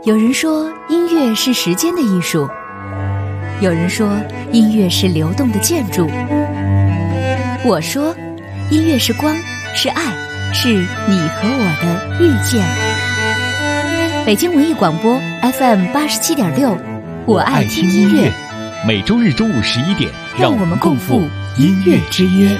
有人说音乐是时间的艺术，有人说音乐是流动的建筑，我说音乐是光，是爱，是你和我的遇见。北京文艺广播 FM87.6，我爱听音乐。 每周日中午11点， 让我们共赴音乐之约。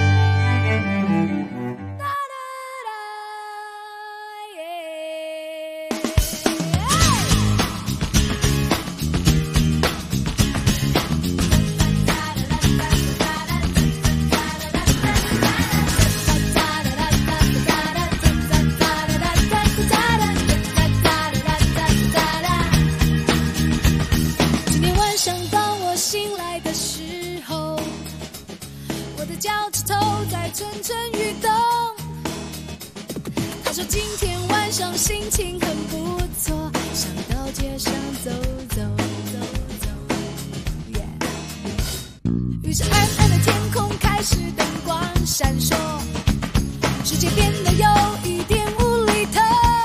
于是暗暗的天空开始灯光闪烁，世界变得有一点无厘头，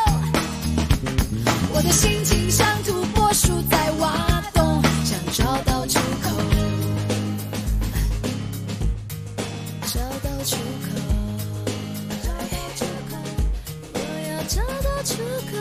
我的心情像土拨鼠在挖洞，想找到出口，找到出口，我要找到出口。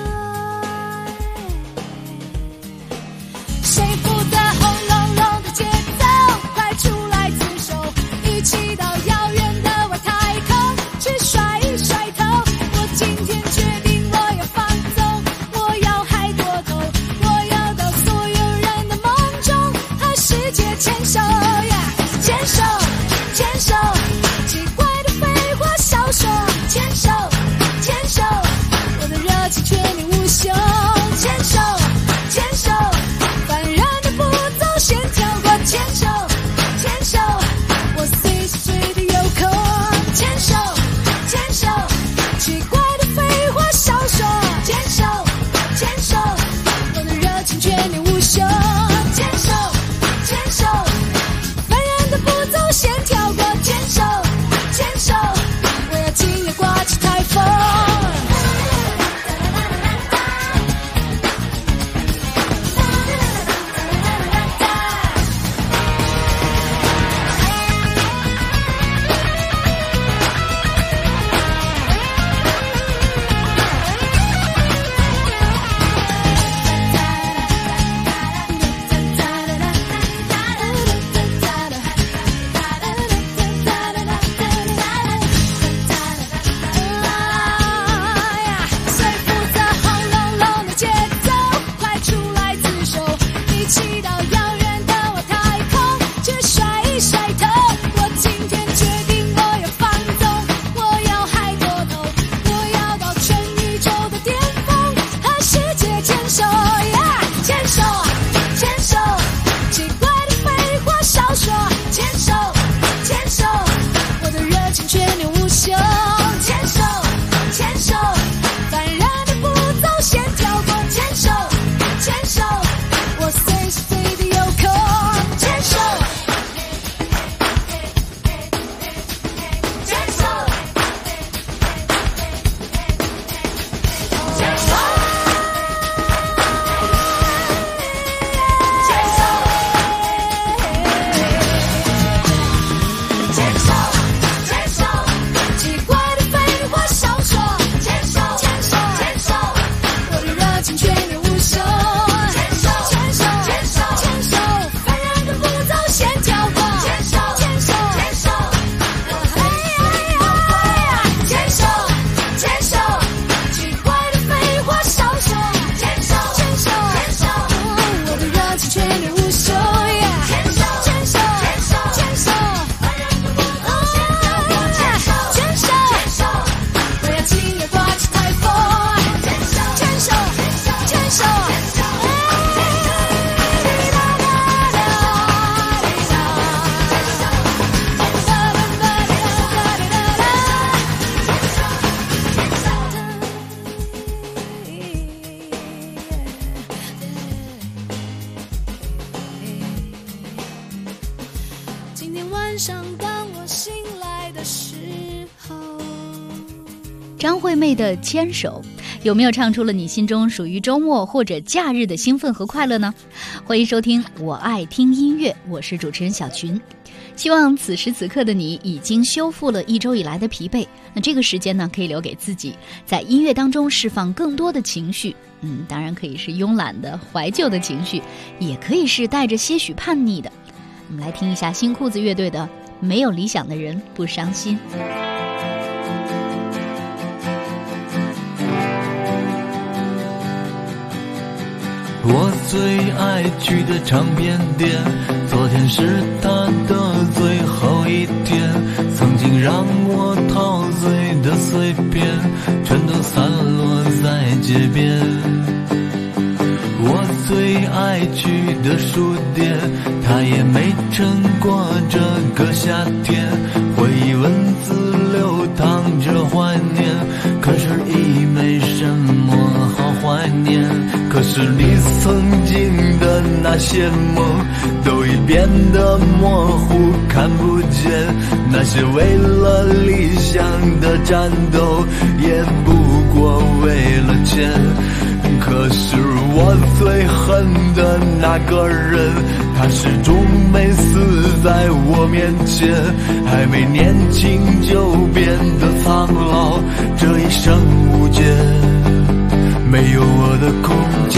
谁负责轰隆隆的节奏，快出来自首，一起到遥远的外太空去甩一甩头。我今天决定我要放纵，我要嗨过头，我要到所有人的梦中和世界牵手，牵手牵手，奇怪的废话少说，牵手牵手，我的热情却你无休，牵手牵手，烦人的步骤先跳过，牵手牵手，我随时随地有空，牵手牵手，奇怪的废话少说，牵手牵手，我的热情却你无休，牵手牵手，烦人的步骤先跳过，牵手牵手，我要今夜刮起台风。 张惠妹的《牵手》 有没有唱出了你心中属于周末或者假日的兴奋和快乐呢？欢迎收听我爱听音乐，我是主持人小群。希望此时此刻的你已经修复了一周以来的疲惫，那这个时间呢，可以留给自己，在音乐当中释放更多的情绪。当然可以是慵懒的怀旧的情绪，也可以是带着些许叛逆的。我们来听一下新裤子乐队的《没有理想的人不伤心》。 我最爱去的唱片店，昨天是它的最后一天，曾经让我陶醉的碎片全都散落在街边。我最爱去的书店，它也没撑过这个夏天，回忆文字流淌着怀念，可是已没什么好怀念。可是你曾经的那些梦都已变得模糊看不见，那些为了理想的战斗也不过为了钱。可是我最恨的那个人，他始终没死在我面前，还没年轻就变得苍老，这一生无解，没有我的空间，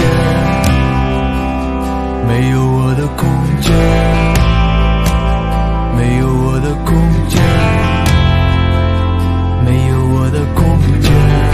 没有我的空间，没有我的空间，没有我的空间。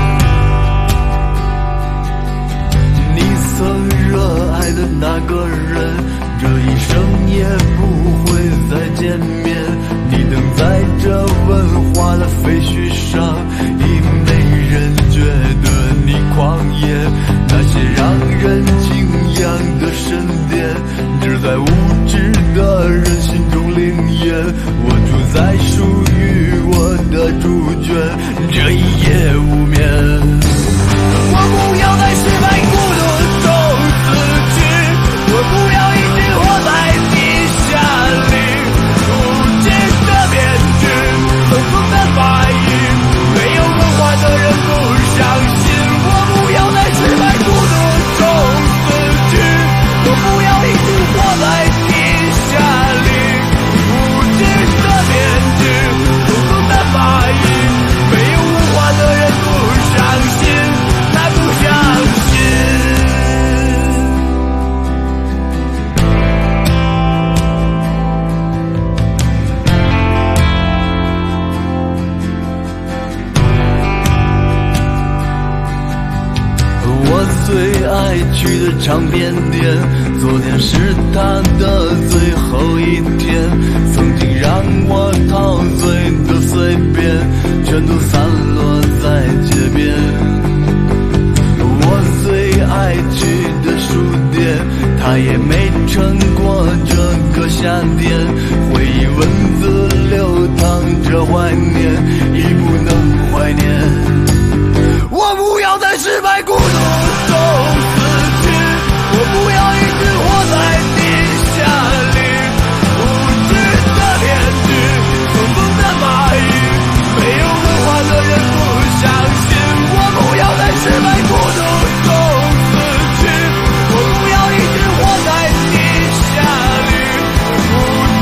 你曾热爱的那个人，这一生也不会再见面。你等在这文化的废墟上，已没人觉得你狂野，那些让人敬仰的神殿，只在无知的人心中灵验。我住在属于我的主角，这一夜无眠。我不要在失败孤独中死去，我不要一直活在地下里，无知的面具，层层的法语，没有文化的人不相信。我不要在失败孤独中死去，我不要一直活在地下里，无知的面具，层层的法语，没有文化的人不相信，他不相信。我最爱去的唱片店，昨天是它的最后一天，曾经让我陶醉的碎片全都散落在街边。我最爱去的书店，它也没撑过这个夏天，回忆文字流淌着怀念，已不能怀念。我不要在失败孤独中死去，我不要一直活在地下里，无知的面具，层层的法语，没有文化的人不相信。我不要在失败孤独中死去，我不要一直活在地下里，无知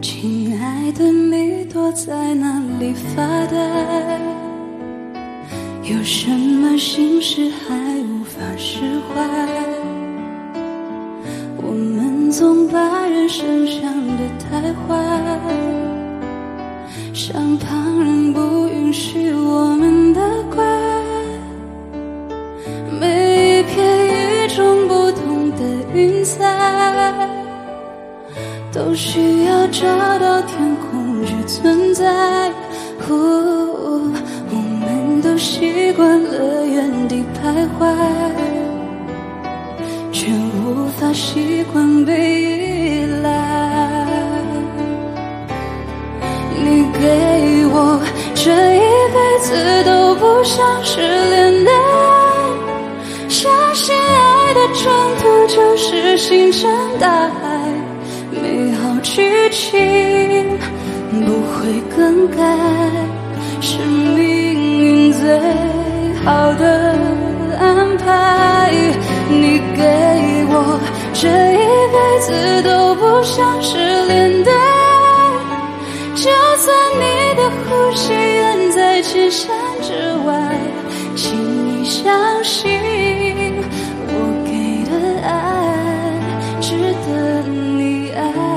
亲爱的，你躲在哪里发呆？有什么心事还无法释怀？我们总把人生想得太坏，像旁人不允许我们的怪。每一片与众不同的云彩，都需要找到天空去存在。我们都习惯了原地徘徊，却无法习惯被依赖。你给我这一辈子都不想失联的爱，相信爱的征途就是星辰大海，美好剧情不会更改，是命运最好的安排。你给我这一辈子都不想失联的爱，就算你的呼吸远在千山之外，请你相信我给的爱值得你爱。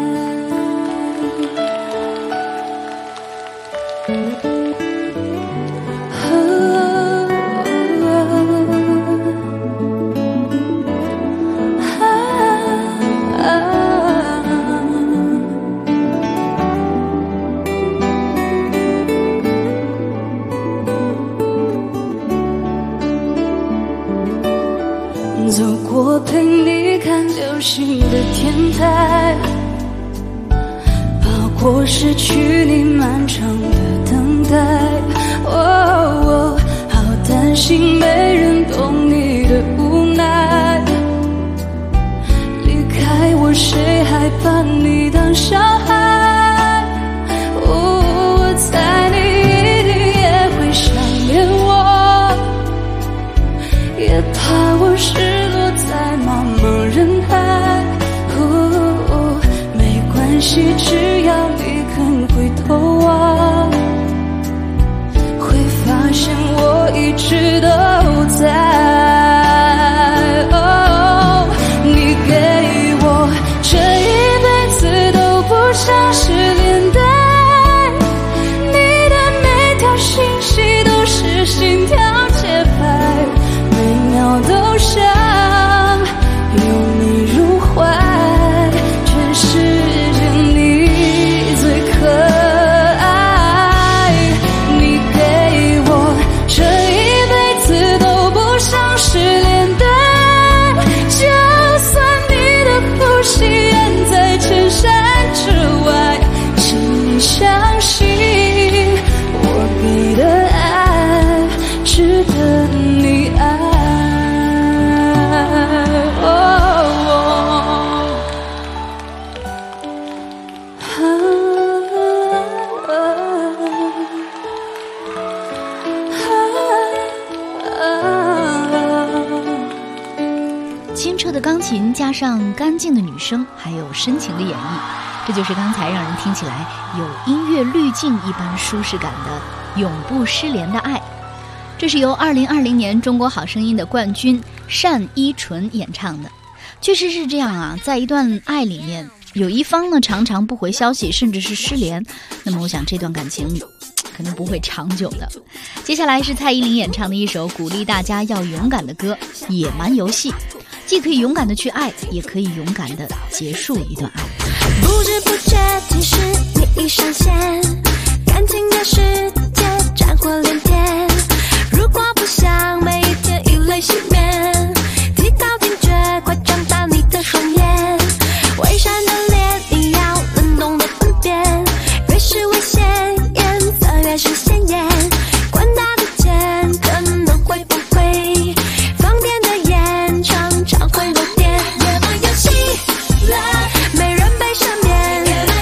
走过陪你看流星的天台，跑过失去你漫长的等待。好担心没人懂你的无奈，离开我谁还把你当小孩？我猜你一定也会想念我，也怕我失落在茫茫人海。没关系，只要你肯回头望，会发现我一直都在。你给我这一辈子都不想失联的爱，你的每条信息都是心跳节拍，每秒都想拥你入怀，全世界你最可爱。你给我这一辈子都不想失联的爱，就算你的呼吸远在千山之外，请你相信我给的爱值得你爱。 清澈的钢琴加上干净的女声，还有深情的演绎，这就是刚才让人听起来有音乐滤镜一般舒适感的永不失联的爱。这是由2020年中国好声音的冠军单依纯演唱的。确实是这样啊，在一段爱里面，有一方呢常常不回消息，甚至是失联，那么我想这段感情可能不会长久的。接下来是蔡依林演唱的一首鼓励大家要勇敢的歌《野蛮游戏》，既可以勇敢的去爱，也可以勇敢的结束一段爱。 不知不觉其实你已上线，感情的世界战火连天，如果不想每一天以泪洗面，提高警觉，快张大你的双眼，伪善的脸你要能懂得分辨，越是危险颜色越是鲜艳，管他的剑可能会崩溃，放电的眼常常会漏电。野蛮游戏了，没人被赦免，野蛮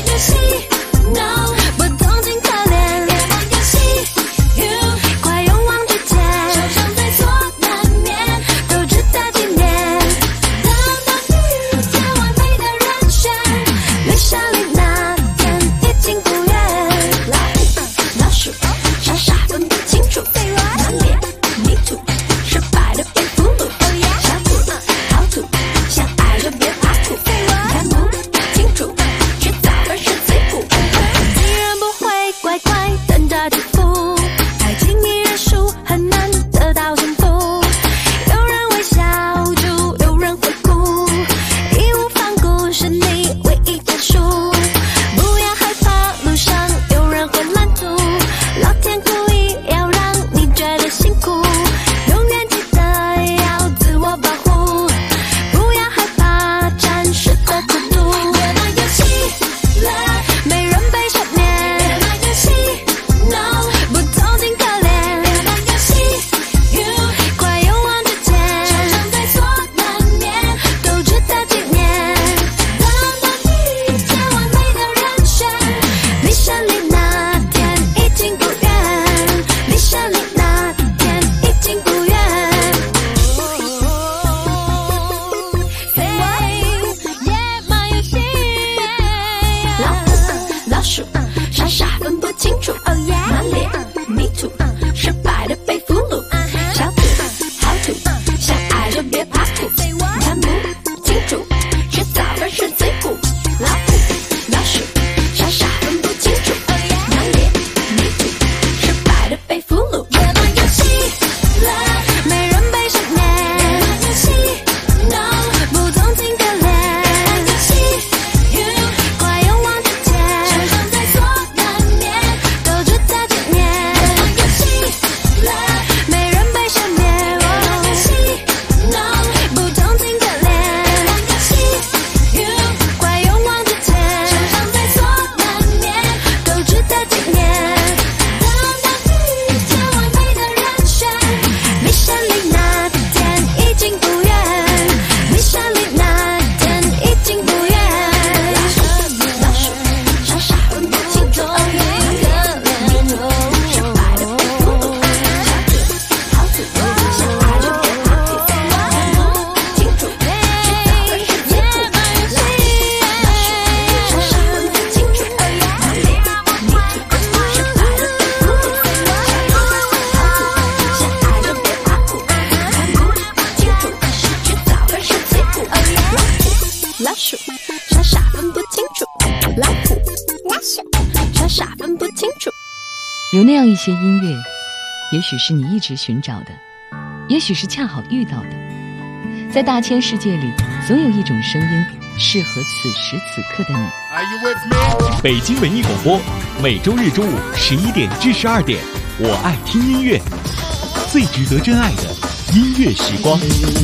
秀，傻傻分不清楚。 有那样一些音乐，也许是你一直寻找的，也许是恰好遇到的。在大千世界里，总有一种声音适合此时此刻的你。 北京文艺广播，每周日中午11点至12点，我爱听音乐，最值得真爱的音乐时光。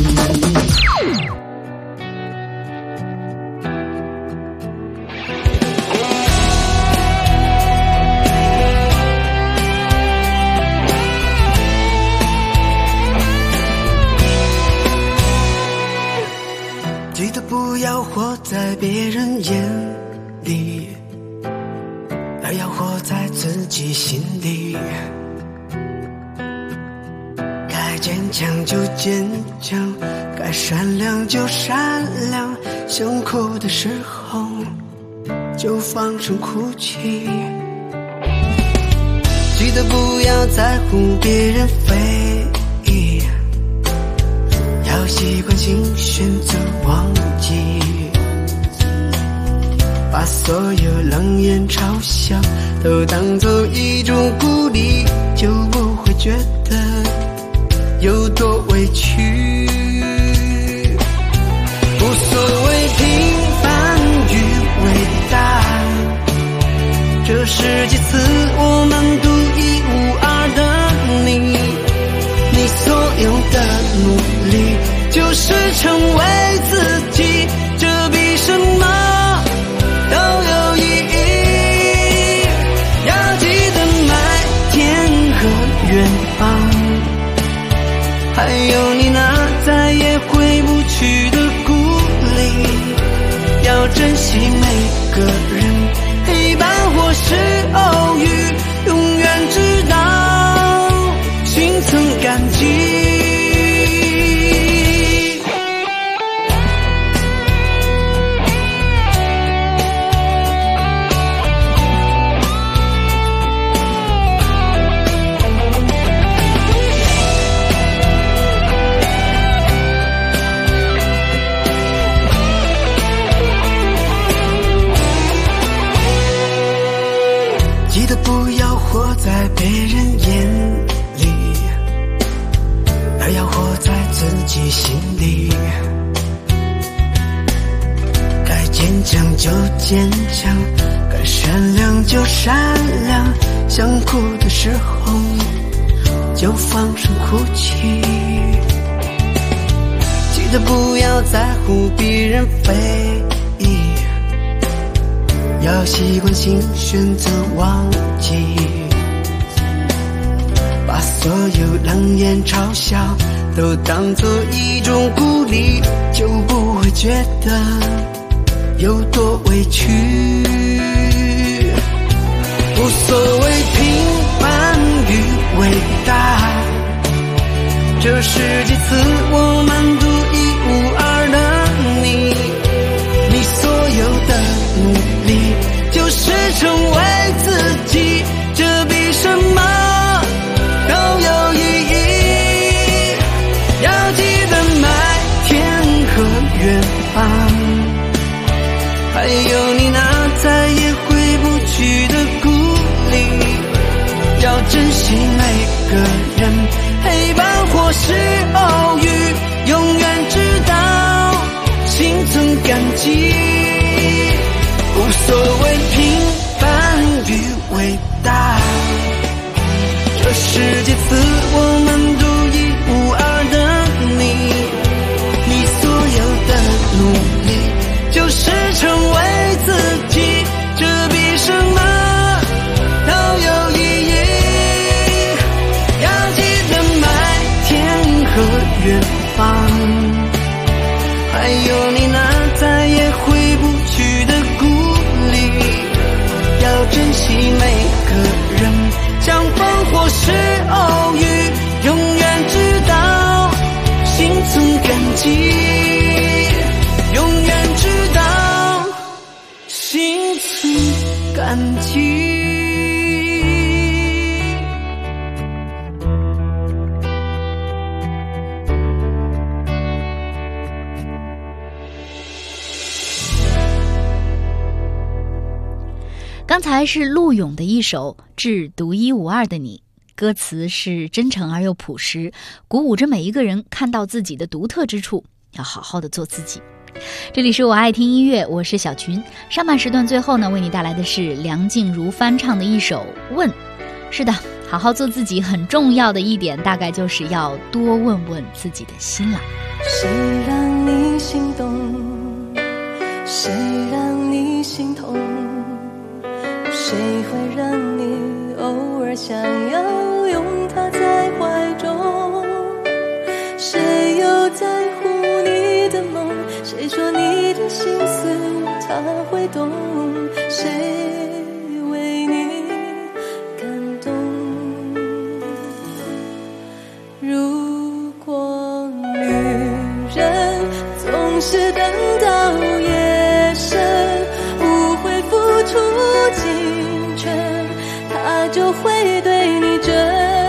记得不要活在别人眼里，而要活在自己心里。该坚强就坚强，该善良就善良，想哭的时候就放声哭泣。记得不要在乎别人非议，要习惯性选择忘记，把所有冷眼嘲笑都当作一种鼓励，就不会觉得有多委屈。无所谓平凡与伟大，这世界赐我们独一无二的你，你所有的努力就是成为自己，这比什么都有意义。要记得买天和远方，还有你那再也回不去的故里。要珍惜每个人，陪伴或是偶遇，永远知道心存感激。记得不要活在别人眼里，而要活在自己心里。该坚强就坚强，该善良就善良，想哭的时候就放声哭泣。记得不要在乎别人非议，要习惯性选择忘记，把所有冷眼嘲笑都当作一种鼓励，就不会觉得有多委屈。无所谓平凡与伟大，这世界赐我们独一无二的你，你所有的努力就是成为自己，这比什么都有意义。要记得买天和远方，还有你那再也回不去的故里。要珍惜每个人，陪伴或是偶遇，永远知道心存感激。无所谓平凡与伟大，这世界赐我们独一无二的你，你所有的努力就是成为自己，这比什么都有意义。要记得买天和远方，还有你那再也回不去的故里。要珍惜每个人，相逢或是偶遇，永远知道心存感激，永远知道心存感激。 刚才是陆勇的一首《致独一无二的你》，歌词是真诚而又朴实，鼓舞着每一个人看到自己的独特之处，要好好的做自己。这里是我爱听音乐，我是小群。上半时段最后呢，为你带来的是梁静茹翻唱的一首《问》。是的，好好做自己很重要的一点，大概就是要多问问自己的心了。 谁让你心动？谁让你心痛？谁会让你偶尔想要拥他在怀中？谁又在乎你的梦？谁说你的心思他会懂？谁为你感动？如果女人总是等到夜深，不会付出青春，他就会对你真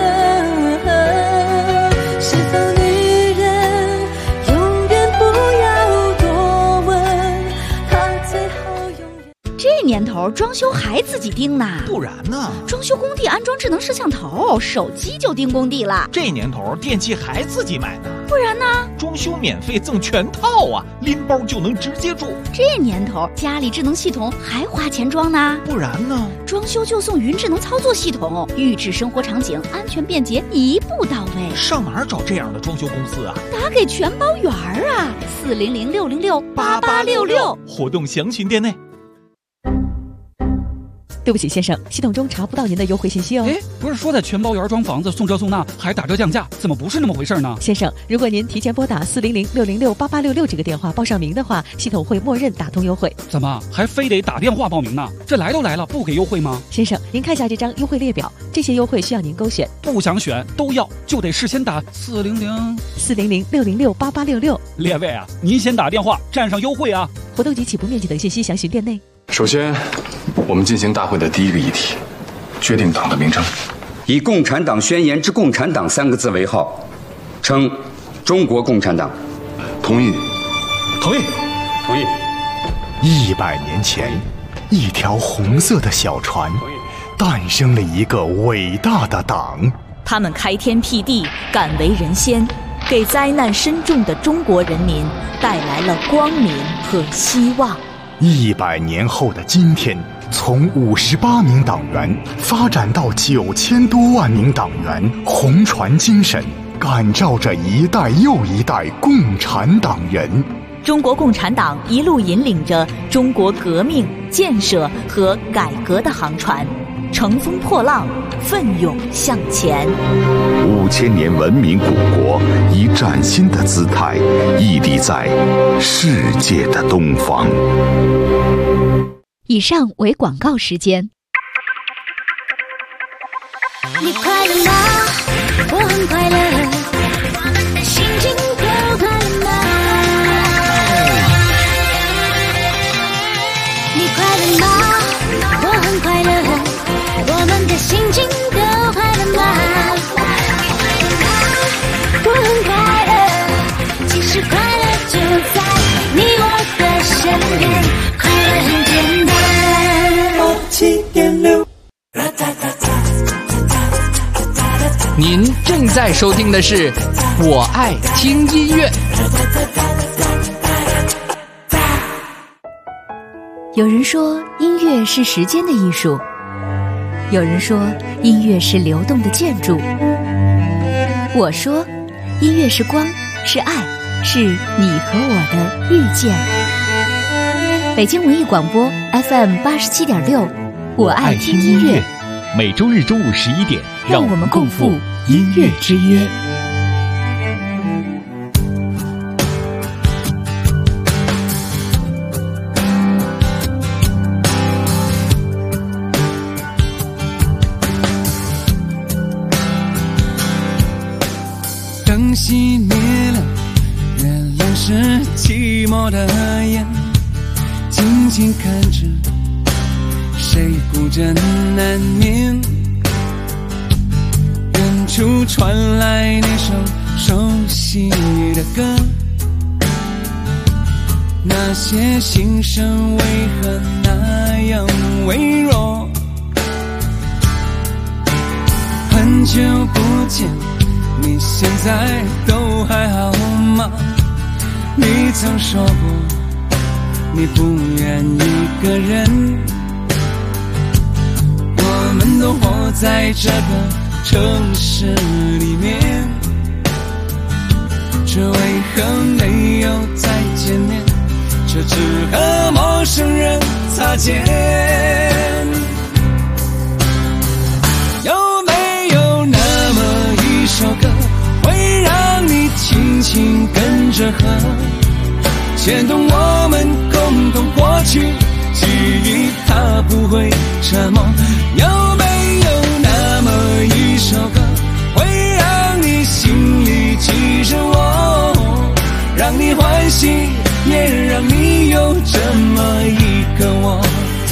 狠。是否女人永远不要多问，他最好永远。 这年头装修还自己盯呢， 不然呢？ 装修工地安装智能摄像头，手机就盯工地了。 这年头电器还自己买呢， 不然呢？ 装修免费赠全套啊，拎包就能直接住。 这年头家里智能系统还花钱装呢， 不然呢？ 装修就送云智能操作系统，预制生活场景，安全便捷，一步到位。 上哪儿找这样的装修公司啊？ 打给全包圆啊，400-606-8866， 活动详询店内。 对不起，先生，系统中查不到您的优惠信息哦。 哎，不是说在全包园装房子送这送那还打折降价，怎么不是那么回事呢？ 先生，如果您提前拨打400-606-8866这个电话报上名的话，系统会默认打通优惠。 怎么还非得打电话报名呢？这来都来了，不给优惠吗？ 先生，您看下这张优惠列表，这些优惠需要您勾选。 不想选都要，就得事先打 400-606-8866。 列位啊，您先打电话占上优惠啊。 活动及起步面积等信息详询店内。 首先，我们进行大会的第一个议题，决定党的名称。 以《共产党宣言》之共产党3个字为号，称中国共产党。 同意。 同意。同意。 100年前，一条红色的小船，诞生了一个伟大的党。 他们开天辟地，敢为人先，给灾难深重的中国人民带来了光明和希望。 100年后的今天，从58名党员发展到9000多万名党员，红船精神感召着一代又一代共产党人。 中国共产党一路引领着中国革命、建设和改革的航船，乘风破浪，奋勇向前。 5000年文明古国以崭新的姿态屹立在世界的东方。 以上为广告时间。 你快乐吗？我很快乐，我们的心情都快乐吗？你快乐吗？我很快乐，我们的心情都快乐吗？我很快乐，其实快乐就在你我的身边，快乐很简单。7.6。 您正在收听的是《我爱听音乐》。 有人说音乐是时间的艺术，有人说音乐是流动的建筑。我说，音乐是光，是爱，是你和我的遇见。北京文艺广播 FM 87.6，我爱听音乐。 每周日中午11点， 让我们共赴音乐之约。 灯熄灭了，月亮是寂寞的眼，静静看着谁孤枕难眠。远处传来那首熟悉的歌， 那些心声为何那样微弱？很久不见，你现在都还好吗？你曾说过你不愿一个人，我们都活在这个城市里面，这为何没有再见面？这只和陌生人擦肩。有没有那么一首歌，会让你轻轻跟着和，牵动我们共同过去记忆，它不会沉默。有没有那么一首歌，会让你心里记着我，让你欢喜，也让你有这么一个我。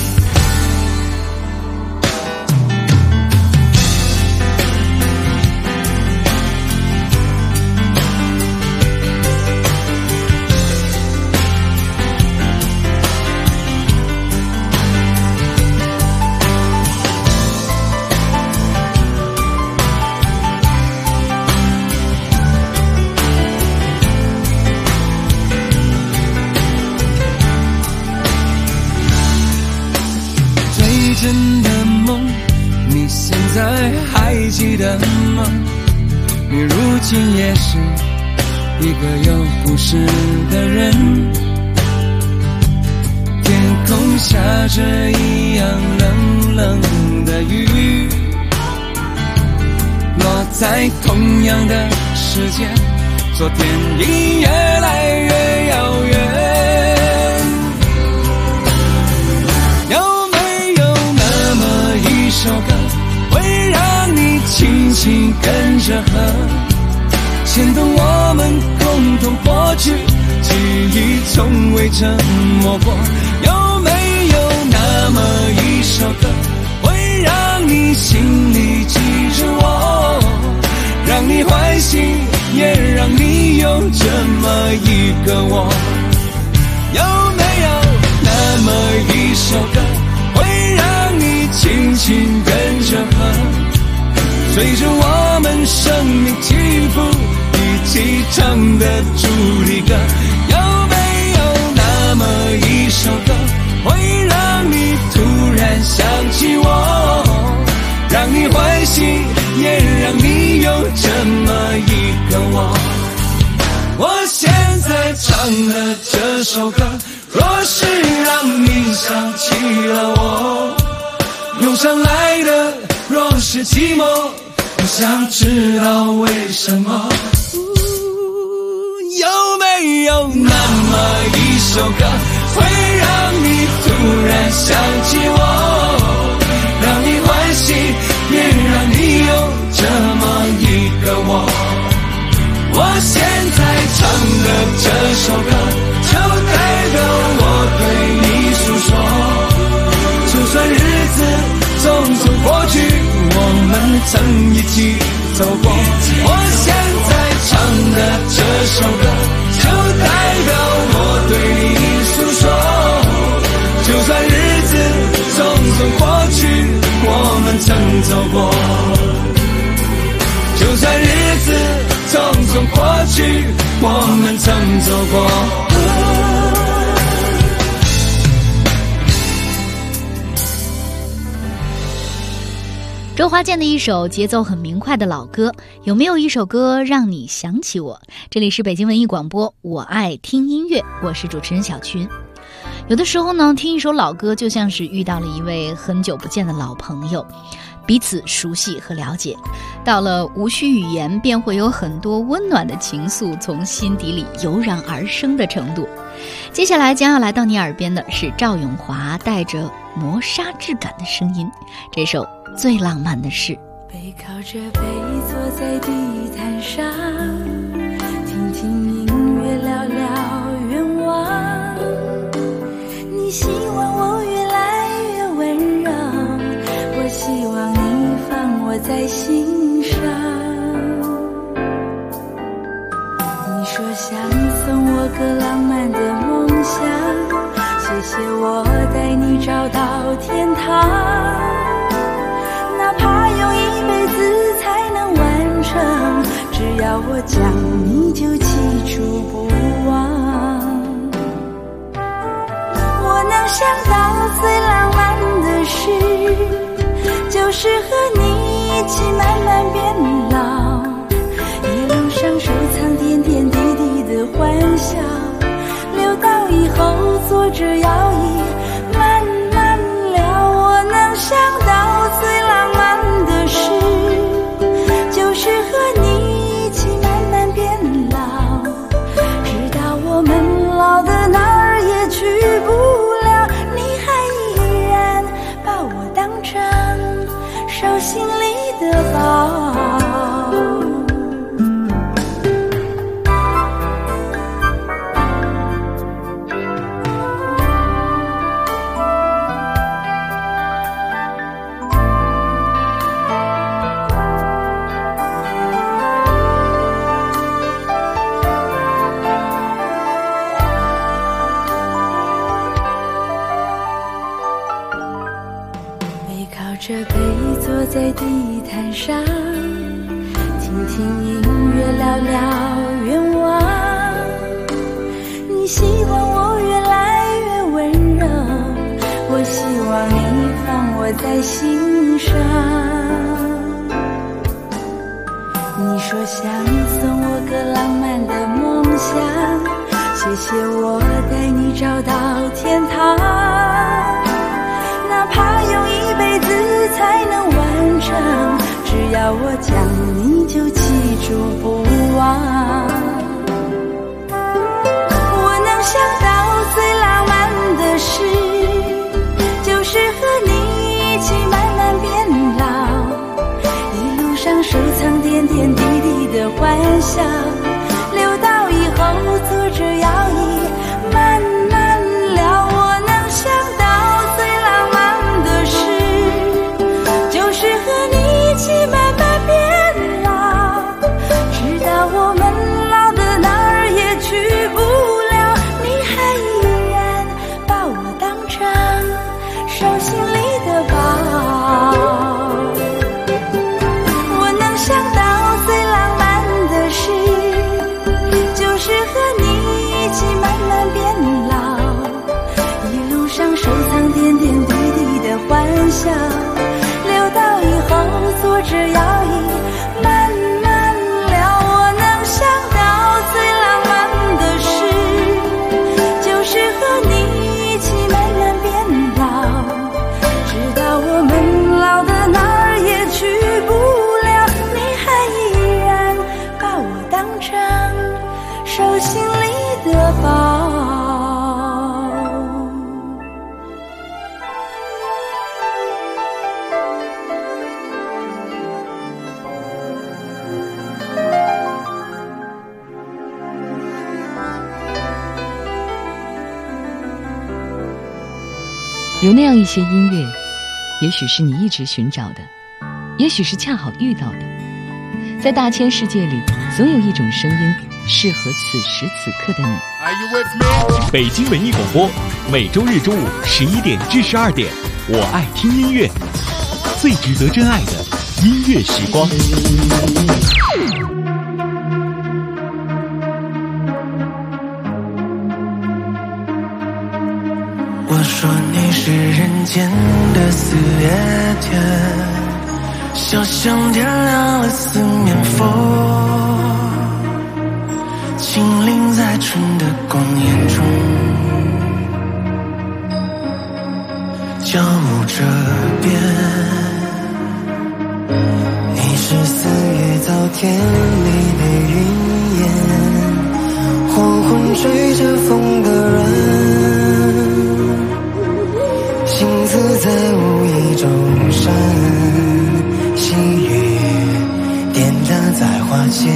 真的梦，你现在还记得吗？你如今也是一个有故事的人。天空下着一样冷冷的雨，落在同样的时间，昨天已越来越遥远。一首歌会让你轻轻跟着和，牵动我们共同过去记忆，从未沉默过。有没有那么一首歌，会让你心里记着我，让你欢喜，也让你有这么一个我？有没有那么一首歌，会让你轻轻跟着和，随着我们生命起伏一起唱的主题歌？有没有那么一首歌，会让你突然想起我，让你欢喜，也让你有这么一个我？我现在唱的这首歌，若是让你想起了我，涌上来的若是寂寞，我想知道为什么。有没有那么一首歌，会让你突然想起我，让你欢喜，也让你有这么一个我？我现在唱的这首歌，就代表我对你诉说。就算日子匆匆过去，我们曾一起走过。我现在唱的这首歌，就代表我对你诉说。就算日子匆匆过去，我们曾走过。就算日子匆匆过去，我们曾走过。 周华健的一首节奏很明快的老歌，有没有一首歌让你想起我？这里是北京文艺广播，我爱听音乐，我是主持人小群。有的时候呢，听一首老歌就像是遇到了一位很久不见的老朋友，彼此熟悉和了解，到了无需语言便会有很多温暖的情愫从心底里油然而生的程度。接下来将要来到你耳边的是赵咏华带着磨砂质感的声音，这首最浪漫的事。 背靠着背坐在地毯上，听听音乐，聊聊愿望。你希望我越来越温柔，我希望你放我在心上。你说想送我个浪漫的梦想， 我讲，你就记住不忘。我能想到最浪漫的事，就是和你一起慢慢变老，一路上收藏点点滴滴的欢笑，留到以后坐着摇椅慢慢聊。我能想到最浪漫的事，就是和你一起慢慢变老，直到我们老的哪儿也去不了，你还依然把我当成手心里的宝。这杯坐在地毯上，听听音乐，聊聊愿望。你希望我越来越温柔，我希望你放我在心上。你说想送我个浪漫的梦想，谢谢我带你找到天堂，哪怕用一辈子才能完成，只要我讲，你就记住不忘。我能想到最浪漫的事，就是和你一起慢慢变老，一路上收藏点点滴滴的欢笑，留到以后坐着摇椅慢慢聊。我能想到最浪漫的事，就是和你一起慢慢变老，直到我们老的哪儿也去不了，你还依然把我当成手心里的宝。我能想到最浪漫的事，就是和你一起慢慢变老，一路上收藏点点滴滴的欢笑，留到以后坐着摇椅慢慢聊。我能想到最浪漫的事，就是和你一起慢慢变老，直到我们老的哪儿也去不了，你还依然把我当成手心里的宝。 有那样一些音乐，也许是你一直寻找的，也许是恰好遇到的。在大千世界里，总有一种声音适合此时此刻的你。 北京文艺广播，每周日中午11点至12点，我爱听音乐，最值得真爱的音乐时光。 我说你是人间的四月天，小巷点亮了四面佛，轻灵在春的光焰中，交舞这边。你是4月早天里的云烟，黄昏吹着风的人，星子在无意中闪，细雨点燃在花间。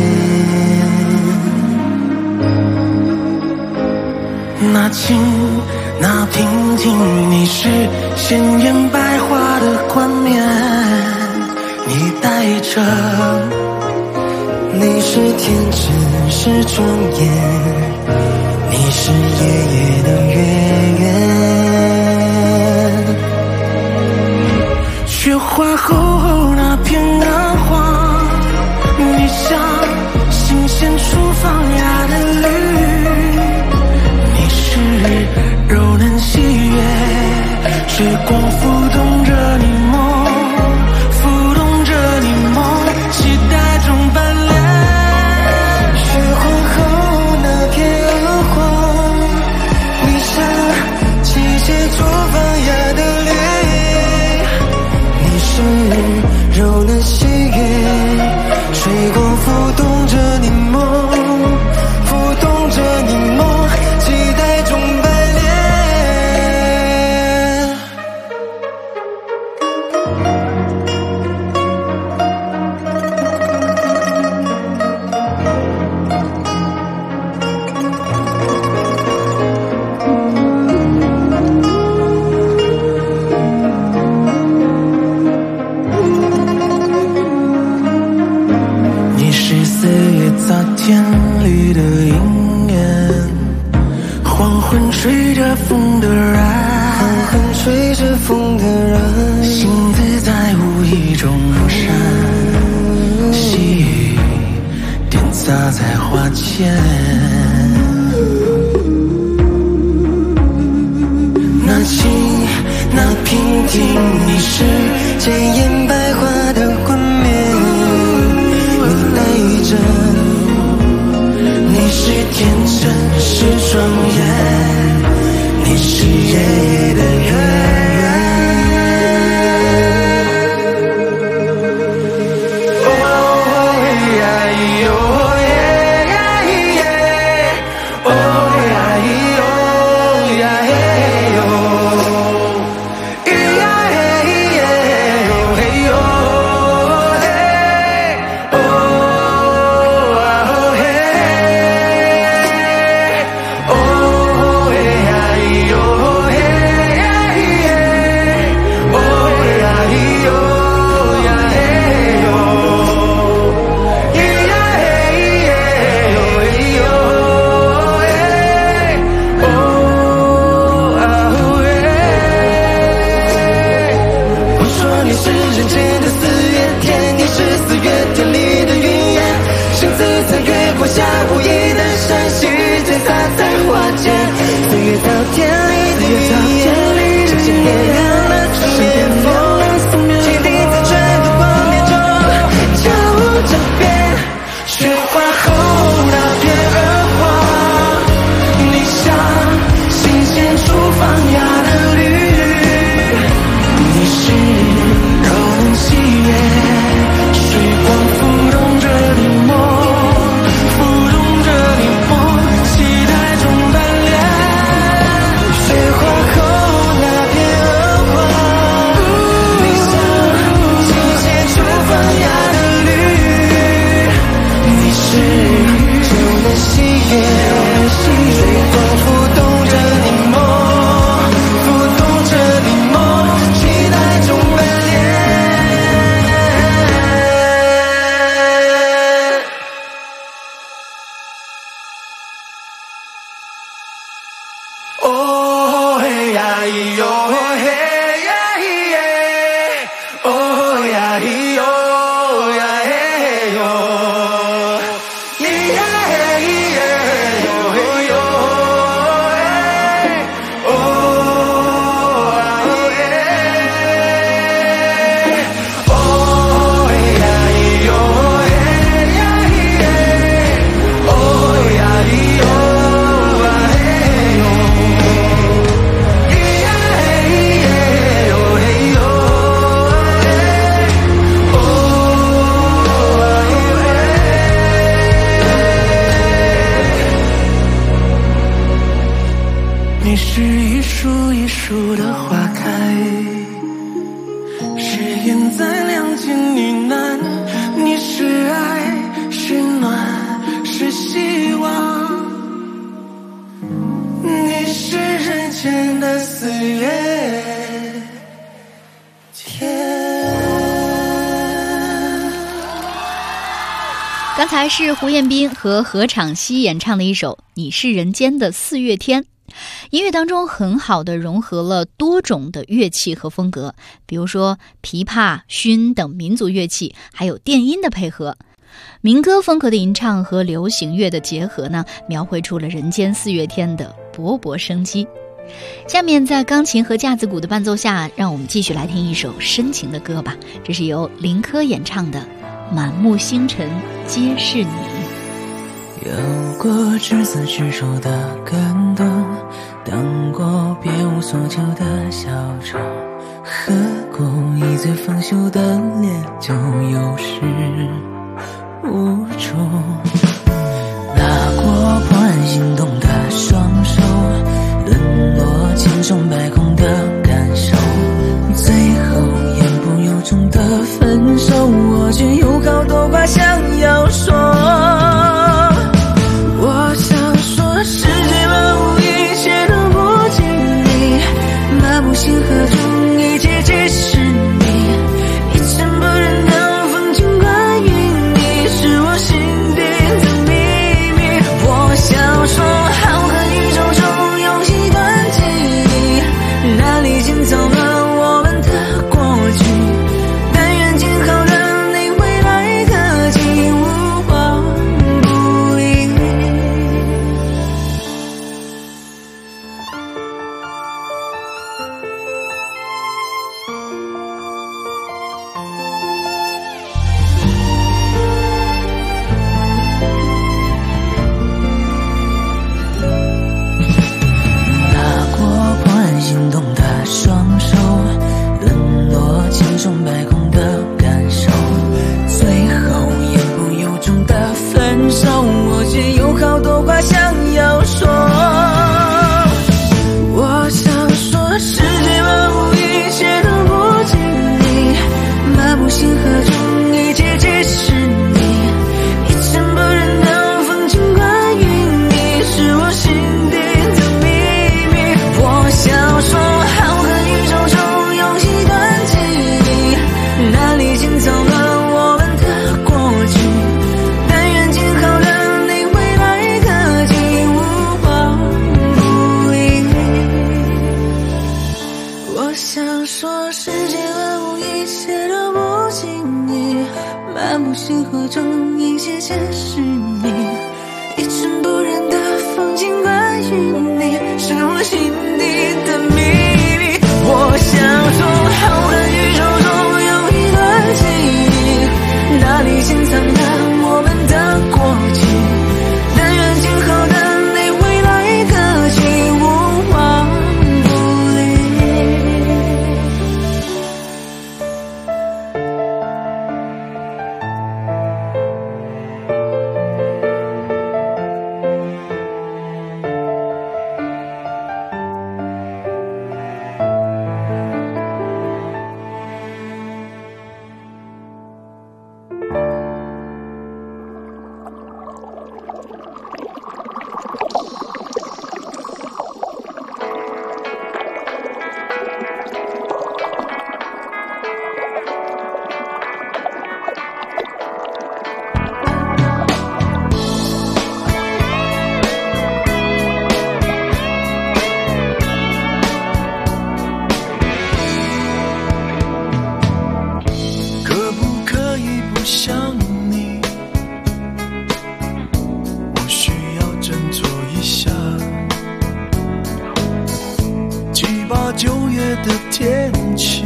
那静那平静，你是鲜艳百花的冠冕，你带着，你是天真是庄严，你是夜夜的月圆。雪花后那片蓝花，你像光浮动着你梦，浮动着你梦，期待中斑斓。雪花后那片鹅黄，你像季节中发芽的绿，你是柔嫩细雨，水光浮动着你梦，浮动着你梦，期待中斑斓。你是4月早天里的鹰眼，黄昏吹着风的染，黄昏吹着风的染，星子在无意中闪，细雨点洒在花前。那情那平静，你是坚艳百花的冠冕，你带着，你是天真是庄严，你是夜夜的月。你是一树一树的花开，誓言在亮剑呢喃。你是爱，是暖，是希望。你是人间的4月天。 刚才是胡彦斌和何昶希演唱的一首《你是人间的4月天》。音乐当中很好的融合了多种的乐器和风格，比如说琵琶、埙等民族乐器，还有电音的配合。民歌风格的吟唱和流行乐的结合呢，描绘出了人间4月天的勃勃生机。 下面在钢琴和架子鼓的伴奏下，让我们继续来听一首深情的歌吧。这是由林珂演唱的《满目星辰皆是你》。 有过执子之手的感动，当过别无所求的小丑，喝过一醉方休的烈酒，有始无终。拿过怦然心动的双手，沦落千疮百孔的感受，最后言不由衷的分手，我却有好多话想要说。我想说世界万物一切都不经意，漫步星河中一切皆是你，一尘不染的风景关于你，是我心底的秘密。我想说浩瀚宇宙中有一段记忆，那里潜藏了我们的过去，但愿今后的你未来可期，无往不利。拿过怦然心动的双手，沦落千疮百孔的感受，最后言不由衷的分手，我却有好多话想要说。我想说世界万物一切都不经意，漫步星河中一切皆是你，一尘不染的风景关于你，是我心底的秘密。我想说浩瀚宇宙中有一段记忆，那里潜藏了我们的过去，但愿今后的你未来可期，无往不利。我想说世界万物一切都不经意，漫步星河中一切皆是你，一尘不染的风景关于你，是我心底的秘密。我想说浩瀚宇宙中有一段记忆，那里潜藏了我们的过去，但愿今后的你未来可期，无往不利。 可不可以不想你？我需要振作一下。7、8、9月的天气，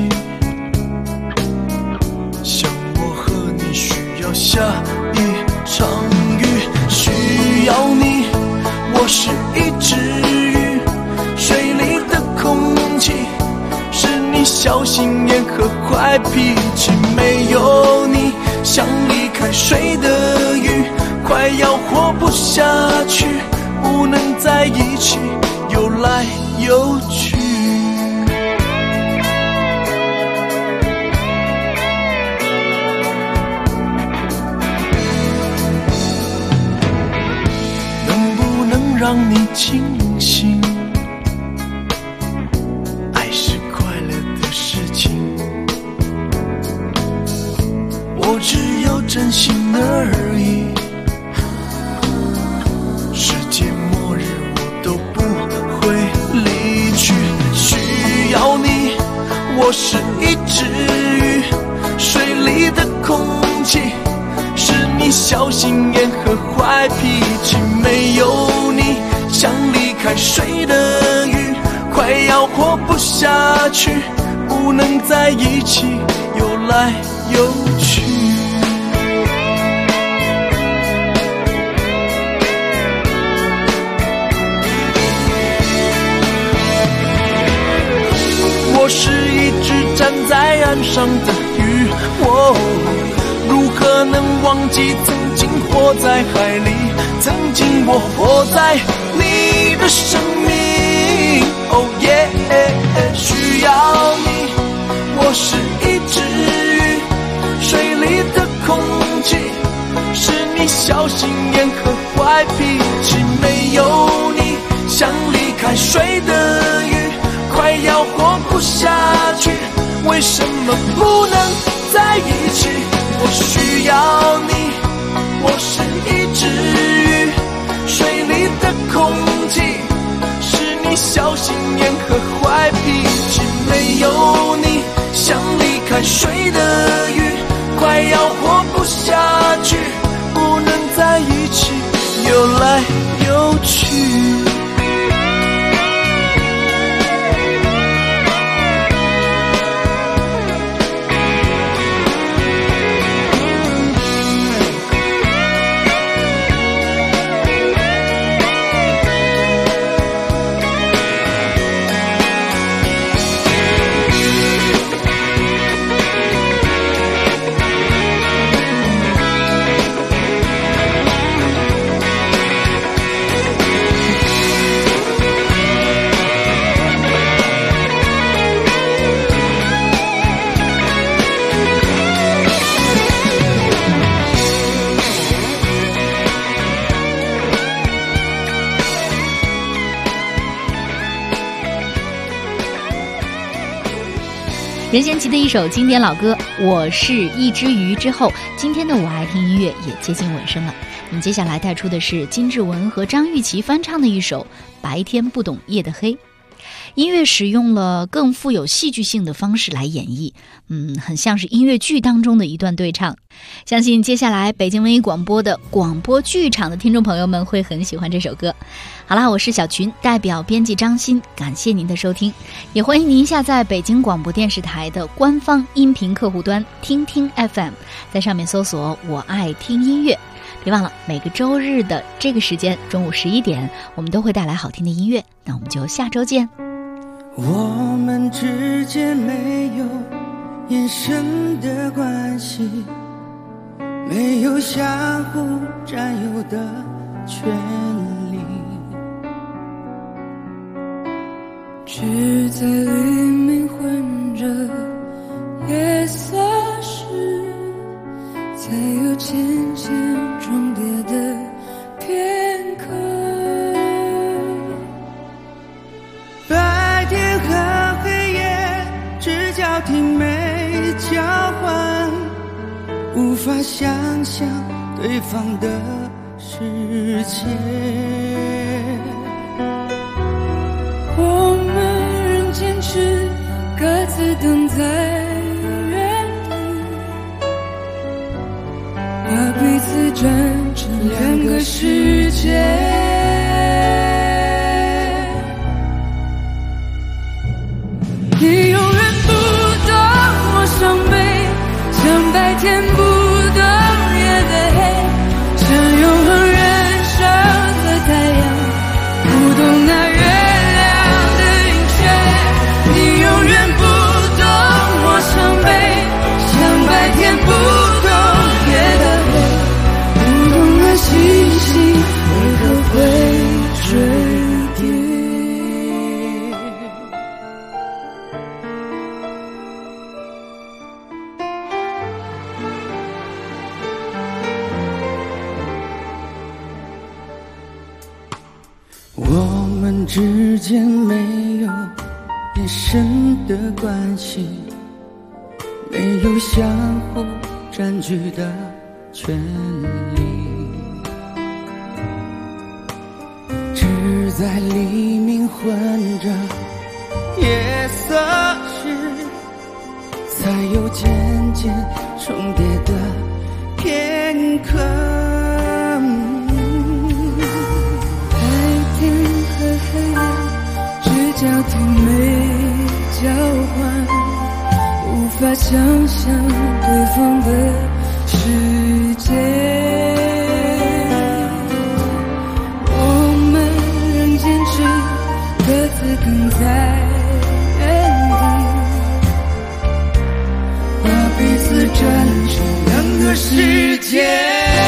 像我和你需要下一场雨，需要你。我是一只鱼，水里的空气是你小心眼和坏脾气，没有你像离开水的鱼，快要活不下去，不能在一起游来游去。能不能让你清醒？爱是快乐的事情，我只有真心而已。世界末日我都不会离去，需要你。我是一只鱼，水里的空气是你小心眼和坏脾气，没有你像离开水的鱼， 快要活不下去，不能在一起游来游去。我是一只站在岸上的鱼，如何能忘记曾经活在海里，曾经我活在你的生命。Oh yeah， 需要你，我是一只鱼，水里的空气是你小心眼和坏脾气，没有你像离开水的鱼，快要活不下去，为什么不能在一起？我需要你，我是一只鱼，水里的空气是你小心眼和坏脾气，没有你像离开水的鱼，快要活不下去，不能在一起游来游去。 任贤齐的一首经典老歌《我是一只鱼》之后，今天的我爱听音乐也接近尾声了。我们接下来带出的是金志文和张玉琪翻唱的一首《白天不懂夜的黑》。音乐使用了更富有戏剧性的方式来演绎，很像是音乐剧当中的一段对唱。相信接下来北京文艺广播的广播剧场的听众朋友们会很喜欢这首歌。好啦，我是小群，代表编辑张欣，感谢您的收听，也欢迎您下载北京广播电视台的官方音频客户端听听 FM， 在上面搜索我爱听音乐。别忘了每个周日的这个时间中午11点，我们都会带来好听的音乐。那我们就下周见。 我们之间没有眼神的关系，没有相互占有的权利，只在黎明混着夜色时，才有渐渐重叠的片刻。白天和黑夜只交替没交换，无法想象对方的世界。我们仍坚持各自等在原地，把彼此转成两个世界。你永远不懂我伤悲，像白天不懂夜的黑，像永恒燃烧的太阳，不懂那月亮的晕眩。你永远不懂我伤悲，像白天不懂夜的黑，不懂那星星为何会坠跌。我们之间没有眼神的关系，没有相互占据的权利，只在黎明混着夜色时，才有渐渐重叠的片刻。白天和黑夜只交替交换，无法想象对方的世界。我们仍坚持各自等在原地，把彼此战成两个世界。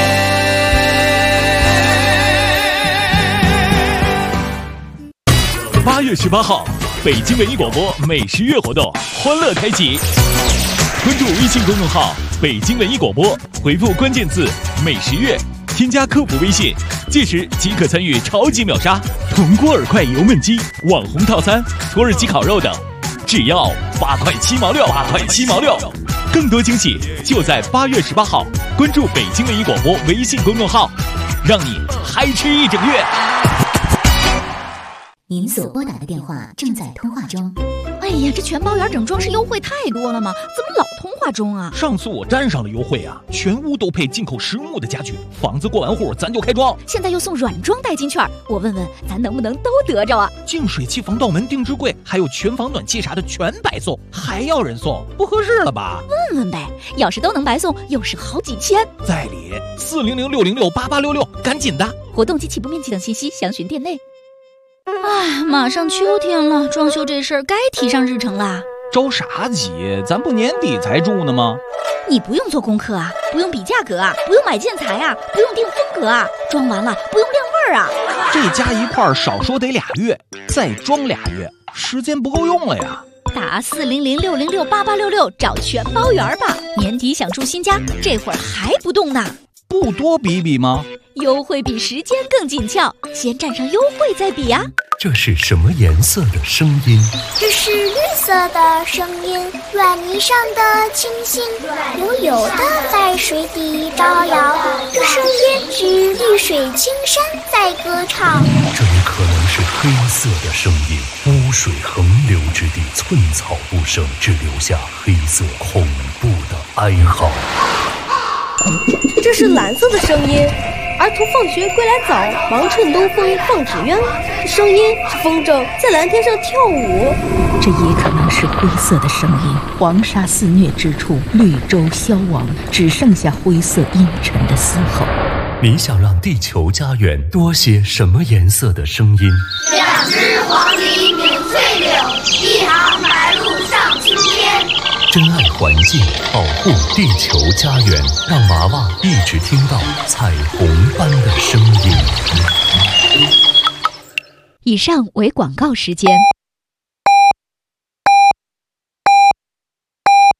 8月18号，北京文艺广播美食月活动欢乐开启。关注微信公众号“北京文艺广播”，回复关键字“美食月”，添加客服微信，届时即可参与超级秒杀、铜锅饵块油焖鸡、网红套餐、土耳其烤肉等，只要8块7毛6，8块7毛6。更多惊喜就在8月18号，关注北京文艺广播微信公众号，让你嗨吃一整月。 您所拨打的电话正在通话中。 哎呀，这全包圆整装饰优惠太多了吗？怎么老通话中啊？ 上次我沾上了优惠啊，全屋都配进口实木的家具，房子过完户咱就开装。 现在又送软装代金券，我问问咱能不能都得着啊？ 净水器、防盗门、定制柜，还有全房暖气啥的全白送，还要人送，不合适了吧？ 问问呗，要是都能白送，又是好几千。 在理400-606-8866，赶紧的！ 活动及起步面积等信息详询店内。哎，马上秋天了，装修这事儿该提上日程啦。 着啥急？咱不年底才住呢吗？ 你不用做功课啊，不用比价格啊，不用买建材啊，不用定风格啊，装完了不用晾味儿啊。 这加一块儿少说得2月，再装2月，时间不够用了呀。 打400-606-8866找全包圆吧。年底想住新家，这会儿还不动呢？ 不多比比吗？ 优惠比时间更紧俏，先占上优惠再比啊。 这是什么颜色的声音？ 这是绿色的声音，软泥上的清新，悠悠的在水底招摇。这声音指绿水青山在歌唱。 这也可能是黑色的声音，污水横流之地，寸草不生，只留下黑色恐怖的哀嚎。 这是蓝色的声音，儿童放学归来早，忙趁东风放纸鸢。这声音是风筝在蓝天上跳舞。 这也可能是灰色的声音，黄沙肆虐之处，绿洲消亡，只剩下灰色阴沉的嘶吼。 你想让地球家园多些什么颜色的声音 ？2只黄鹂鸣翠柳，1行白鹭上青天。 珍爱环境，保护地球家园，让娃娃一直听到彩虹般的声音。 以上为广告时间。